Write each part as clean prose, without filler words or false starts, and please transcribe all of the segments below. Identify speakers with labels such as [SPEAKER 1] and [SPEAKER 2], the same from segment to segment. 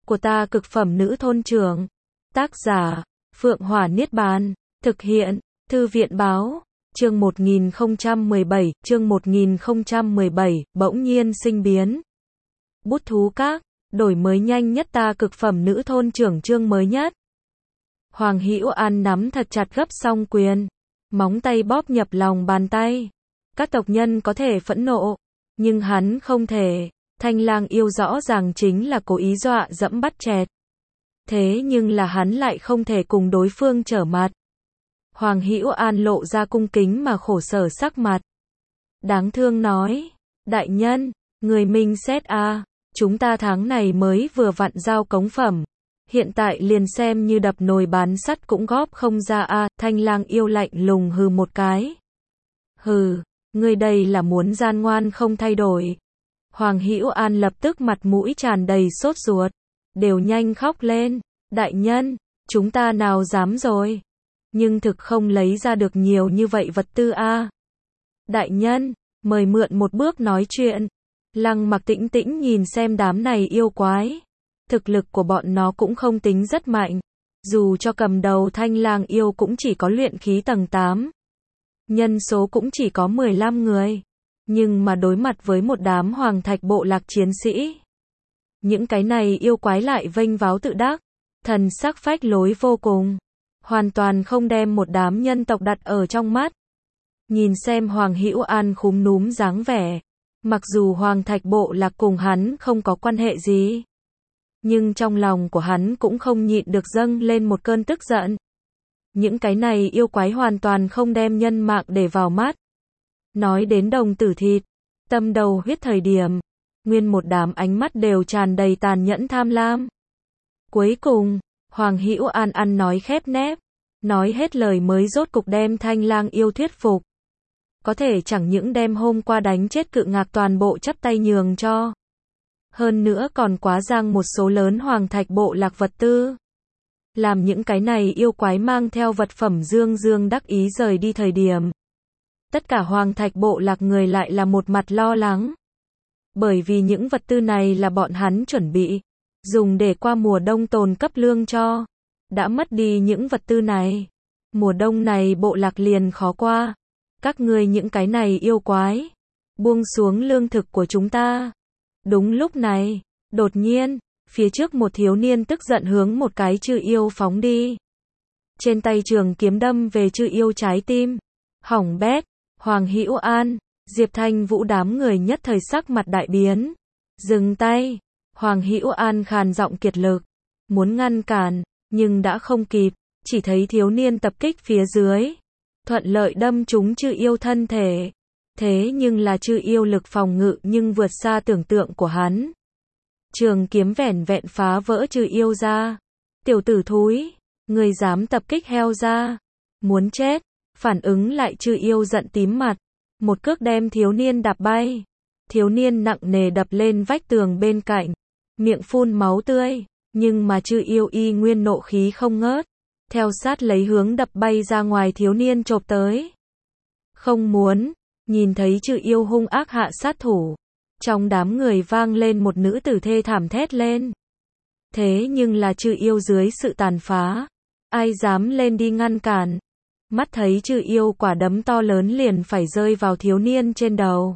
[SPEAKER 1] của ta cực phẩm nữ thôn trưởng. Tác giả, Phượng Hỏa Niết Bàn. Thực hiện, Thư viện báo. Chương 1017, bỗng nhiên sinh biến. Bút thú các, đổi mới nhanh nhất ta cực phẩm nữ thôn trưởng chương mới nhất. Hoàng Hữu An nắm thật chặt gấp song quyền, móng tay bóp nhập lòng bàn tay. Các tộc nhân có thể phẫn nộ, nhưng hắn không thể. Thanh Lang yêu rõ ràng chính là cố ý dọa dẫm bắt chẹt. Thế nhưng là hắn lại không thể cùng đối phương trở mặt. Hoàng Hữu An lộ ra cung kính mà khổ sở sắc mặt. Đáng thương nói, đại nhân, người minh xét a, chúng ta tháng này mới vừa vặn giao cống phẩm. Hiện tại liền xem như đập nồi bán sắt cũng góp không ra a. Thanh Lang yêu lạnh lùng hừ một cái. Hừ, ngươi đây là muốn gian ngoan không thay đổi. Hoàng Hữu An lập tức mặt mũi tràn đầy sốt ruột, đều nhanh khóc lên. Đại nhân, chúng ta nào dám rồi. Nhưng thực không lấy ra được nhiều như vậy vật tư a. Đại nhân, mời mượn một bước nói chuyện. Lăng Mặc tĩnh tĩnh nhìn xem đám này yêu quái. Thực lực của bọn nó cũng không tính rất mạnh. Dù cho cầm đầu Thanh Lang yêu cũng chỉ có luyện khí tầng 8. Nhân số cũng chỉ có 15 người. Nhưng mà đối mặt với một đám hoàng thạch bộ lạc chiến sĩ. Những cái này yêu quái lại vênh váo tự đắc. Thần sắc phách lối vô cùng. Hoàn toàn không đem một đám nhân tộc đặt ở trong mắt. Nhìn xem Hoàng Hữu An khúm núm dáng vẻ. Mặc dù hoàng thạch bộ lạc cùng hắn không có quan hệ gì. Nhưng trong lòng của hắn cũng không nhịn được dâng lên một cơn tức giận. Những cái này yêu quái hoàn toàn không đem nhân mạng để vào mắt. Nói đến đồng tử thịt, tâm đầu huyết thời điểm, nguyên một đám ánh mắt đều tràn đầy tàn nhẫn tham lam. Cuối cùng, Hoàng Hữu An ăn nói khép nép, nói hết lời mới rốt cục đem Thanh Lang yêu thuyết phục. Có thể chẳng những đem hôm qua đánh chết Cự Ngạc toàn bộ chắp tay nhường cho. Hơn nữa còn quá giang một số lớn hoàng thạch bộ lạc vật tư. Làm những cái này yêu quái mang theo vật phẩm dương dương đắc ý rời đi thời điểm. Tất cả hoàng thạch bộ lạc người lại là một mặt lo lắng. Bởi vì những vật tư này là bọn hắn chuẩn bị, dùng để qua mùa đông tồn cấp lương cho. Đã mất đi những vật tư này. Mùa đông này bộ lạc liền khó qua. Các ngươi những cái này yêu quái. Buông xuống lương thực của chúng ta. Đúng lúc này, đột nhiên, phía trước một thiếu niên tức giận hướng một cái chư yêu phóng đi. Trên tay trường kiếm đâm về chư yêu trái tim. Hỏng bét, Hoàng Hữu An, Diệp Thanh Vũ đám người nhất thời sắc mặt đại biến. Dừng tay, Hoàng Hữu An khàn giọng kiệt lực. Muốn ngăn cản, nhưng đã không kịp, chỉ thấy thiếu niên tập kích phía dưới. Thuận lợi đâm trúng chư yêu thân thể. Thế nhưng là chư yêu lực phòng ngự nhưng vượt xa tưởng tượng của hắn. Trường kiếm vẻn vẹn phá vỡ chư yêu ra. Tiểu tử thúi, người dám tập kích heo ra. Muốn chết, phản ứng lại chư yêu giận tím mặt. Một cước đem thiếu niên đạp bay. Thiếu niên nặng nề đập lên vách tường bên cạnh. Miệng phun máu tươi, nhưng mà chư yêu y nguyên nộ khí không ngớt. Theo sát lấy hướng đập bay ra ngoài thiếu niên chộp tới. Không muốn. Nhìn thấy chư yêu hung ác hạ sát thủ. Trong đám người vang lên một nữ tử thê thảm thét lên. Thế nhưng là chư yêu dưới sự tàn phá. Ai dám lên đi ngăn cản. Mắt thấy chư yêu quả đấm to lớn liền phải rơi vào thiếu niên trên đầu.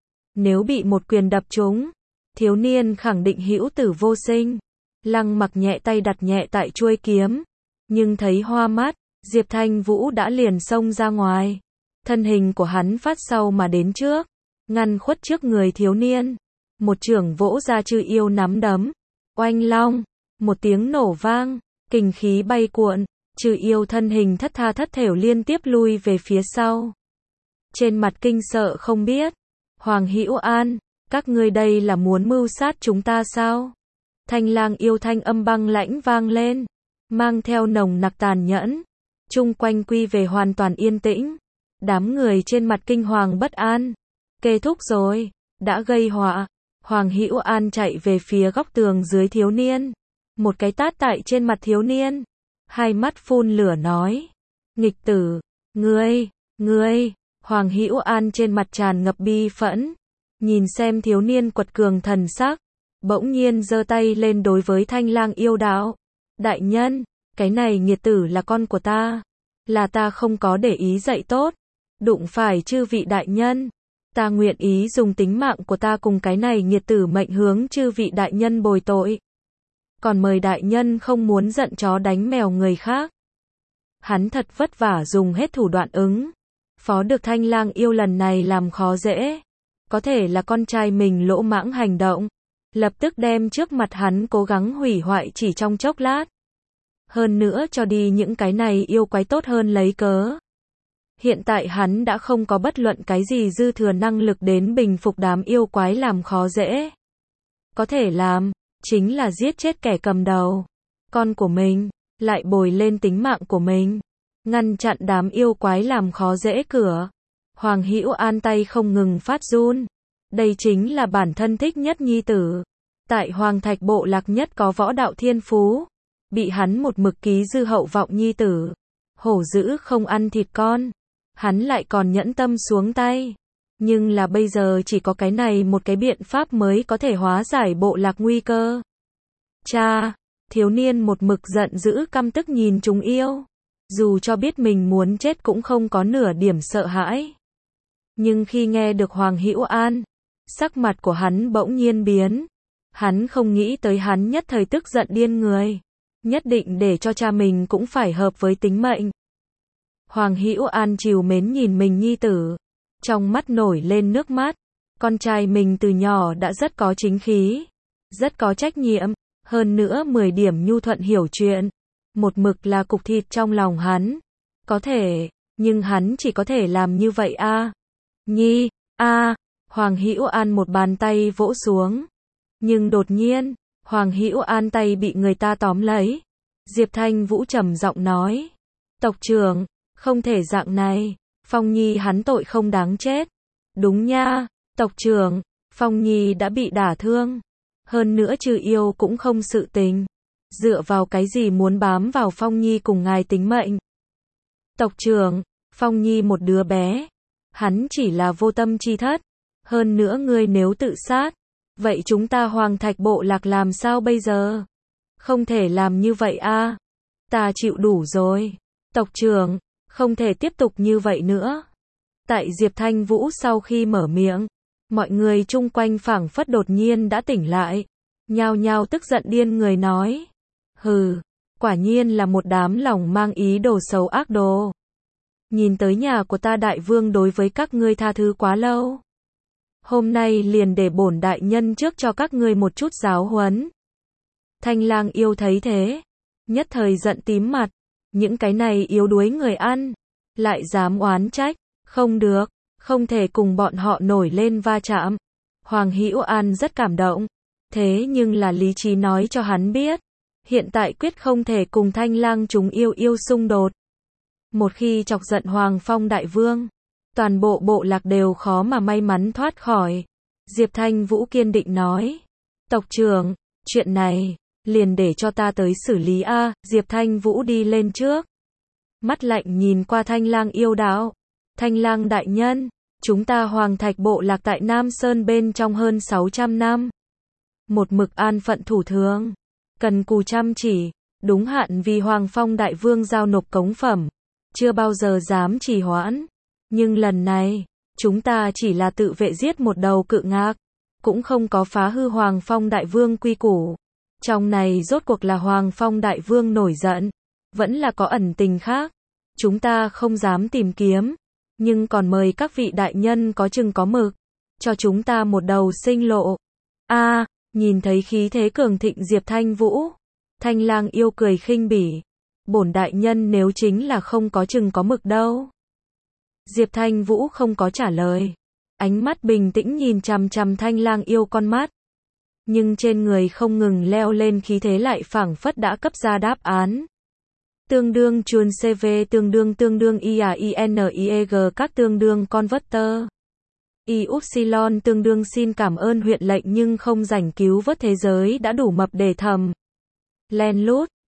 [SPEAKER 1] Nếu bị một quyền đập trúng, thiếu niên khẳng định hữu tử vô sinh. Lăng Mặc nhẹ tay đặt nhẹ tại chuôi kiếm. Nhưng thấy hoa mắt, Diệp Thanh Vũ đã liền xông ra ngoài. Thân hình của hắn phát sau mà đến trước, ngăn khuất trước người thiếu niên. Một chưởng vỗ ra chư yêu nắm đấm. Oanh long, một tiếng nổ vang, kình khí bay cuộn, chư yêu thân hình thất tha thất thểu liên tiếp lui về phía sau. Trên mặt kinh sợ không biết. Hoàng Hữu An, các ngươi đây là muốn mưu sát chúng ta sao? Thanh Lang yêu thanh âm băng lãnh vang lên, mang theo nồng nặc tàn nhẫn. Chung quanh quy về hoàn toàn yên tĩnh. Đám người trên mặt kinh hoàng bất an. Kết thúc rồi, đã gây họa. Hoàng Hữu An chạy về phía góc tường dưới thiếu niên. Một cái tát tại trên mặt thiếu niên. Hai mắt phun lửa nói. Nghịch tử, ngươi. Hoàng Hữu An trên mặt tràn ngập bi phẫn. Nhìn xem thiếu niên quật cường thần sắc. bỗng nhiên giơ tay lên đối với Thanh Lang yêu đạo. Đại nhân, cái này nghiệt tử là con của ta. Là ta không có để ý dạy tốt. Đụng phải chư vị đại nhân. Ta nguyện ý dùng tính mạng của ta cùng cái này nghiệt tử mệnh hướng chư vị đại nhân bồi tội. Còn mời đại nhân không muốn giận chó đánh mèo người khác. Hắn thật vất vả dùng hết thủ đoạn ứng. Phó được Thanh Lang yêu lần này làm khó dễ. Có thể là con trai mình lỗ mãng hành động. Lập tức đem trước mặt hắn cố gắng hủy hoại chỉ trong chốc lát. Hơn nữa cho đi những cái này yêu quái tốt hơn lấy cớ. Hiện tại hắn đã không có bất luận cái gì dư thừa năng lực đến bình phục đám yêu quái làm khó dễ. Có thể làm, chính là giết chết kẻ cầm đầu. Con của mình, lại bồi lên tính mạng của mình. Ngăn chặn đám yêu quái làm khó dễ cửa. Hoàng Hữu An tay không ngừng phát run. Đây chính là bản thân thích nhất nhi tử. Tại Hoàng Thạch bộ lạc nhất có võ đạo thiên phú. Bị hắn một mực ký dư hậu vọng nhi tử. Hổ dữ không ăn thịt con. Hắn lại còn nhẫn tâm xuống tay. Nhưng là bây giờ chỉ có cái này một cái biện pháp mới có thể hóa giải bộ lạc nguy cơ. Cha, thiếu niên một mực giận dữ căm tức nhìn chúng yêu. Dù cho biết mình muốn chết cũng không có nửa điểm sợ hãi. Nhưng khi nghe được Hoàng Hữu An, sắc mặt của hắn bỗng nhiên biến. Hắn không nghĩ tới hắn nhất thời tức giận điên người. Nhất định để cho cha mình cũng phải hợp với tính mệnh. Hoàng Hữu An trìu mến nhìn mình nhi tử. Trong mắt nổi lên nước mắt. Con trai mình từ nhỏ đã rất có chính khí. Rất có trách nhiệm. Hơn nữa 10 điểm nhu thuận hiểu chuyện. Một mực là cục thịt trong lòng hắn. Có thể, nhưng hắn chỉ có thể làm như vậy a. Nhi, a. Hoàng Hữu An một bàn tay vỗ xuống. Nhưng đột nhiên, Hoàng Hữu An tay bị người ta tóm lấy. Diệp Thanh Vũ trầm giọng nói. Tộc trưởng, không thể dạng này. Phong Nhi hắn tội không đáng chết. Đúng nha, tộc trưởng, Phong Nhi đã bị đả thương. Hơn nữa trừ yêu cũng không sự tình. Dựa vào cái gì muốn bám vào Phong Nhi cùng ngài tính mệnh. Tộc trưởng, Phong Nhi một đứa bé. Hắn chỉ là vô tâm chi thất. Hơn nữa ngươi nếu tự sát. Vậy chúng ta Hoàng Thạch bộ lạc làm sao bây giờ? Không thể làm như vậy a. Ta chịu đủ rồi. Tộc trưởng, không thể tiếp tục như vậy nữa. Tại Diệp Thanh Vũ sau khi mở miệng, mọi người chung quanh phảng phất đột nhiên đã tỉnh lại. Nhao nhao tức giận điên người nói. Hừ, quả nhiên là một đám lòng mang ý đồ xấu ác đồ. Nhìn tới nhà của ta đại vương đối với các ngươi tha thứ quá lâu. Hôm nay liền để bổn đại nhân trước cho các ngươi một chút giáo huấn. Thanh Lang yêu thấy thế. Nhất thời giận tím mặt. Những cái này yếu đuối người ăn. Lại dám oán trách. Không được. Không thể cùng bọn họ nổi lên va chạm. Hoàng Hữu An rất cảm động. Thế nhưng là lý trí nói cho hắn biết. Hiện tại quyết không thể cùng Thanh Lang chúng yêu xung đột. Một khi chọc giận Hoàng Phong đại vương. Toàn bộ bộ lạc đều khó mà may mắn thoát khỏi. Diệp Thanh Vũ kiên định nói. Tộc trưởng, chuyện này, liền để cho ta tới xử lý a. Diệp Thanh Vũ đi lên trước. Mắt lạnh nhìn qua Thanh Lang yêu đạo. Thanh Lang đại nhân, chúng ta Hoàng Thạch bộ lạc tại Nam Sơn bên trong hơn 600 năm. Một mực an phận thủ thường. Cần cù chăm chỉ, đúng hạn vì Hoàng Phong đại vương giao nộp cống phẩm. Chưa bao giờ dám trì hoãn. Nhưng lần này, chúng ta chỉ là tự vệ giết một đầu cự ngạc. Cũng không có phá hư Hoàng Phong đại vương quy củ. Trong này rốt cuộc là Hoàng Phong đại vương nổi giận. Vẫn là có ẩn tình khác. Chúng ta không dám tìm kiếm. Nhưng còn mời các vị đại nhân có chừng có mực. Cho chúng ta một đầu sinh lộ. A, nhìn thấy khí thế cường thịnh Diệp Thanh Vũ. Thanh Lang yêu cười khinh bỉ. Bổn đại nhân nếu chính là không có chừng có mực đâu. Diệp Thanh Vũ không có trả lời. Ánh mắt bình tĩnh nhìn chằm chằm Thanh Lang yêu con mắt. Nhưng trên người không ngừng leo lên khí thế lại phảng phất đã cấp ra đáp án. Tương đương chuồn CV tương đương IAINIEG các tương đương converter. Y-upsilon tương đương xin cảm ơn huyện lệnh nhưng không rảnh cứu vớt thế giới đã đủ mập để thầm. Len lút,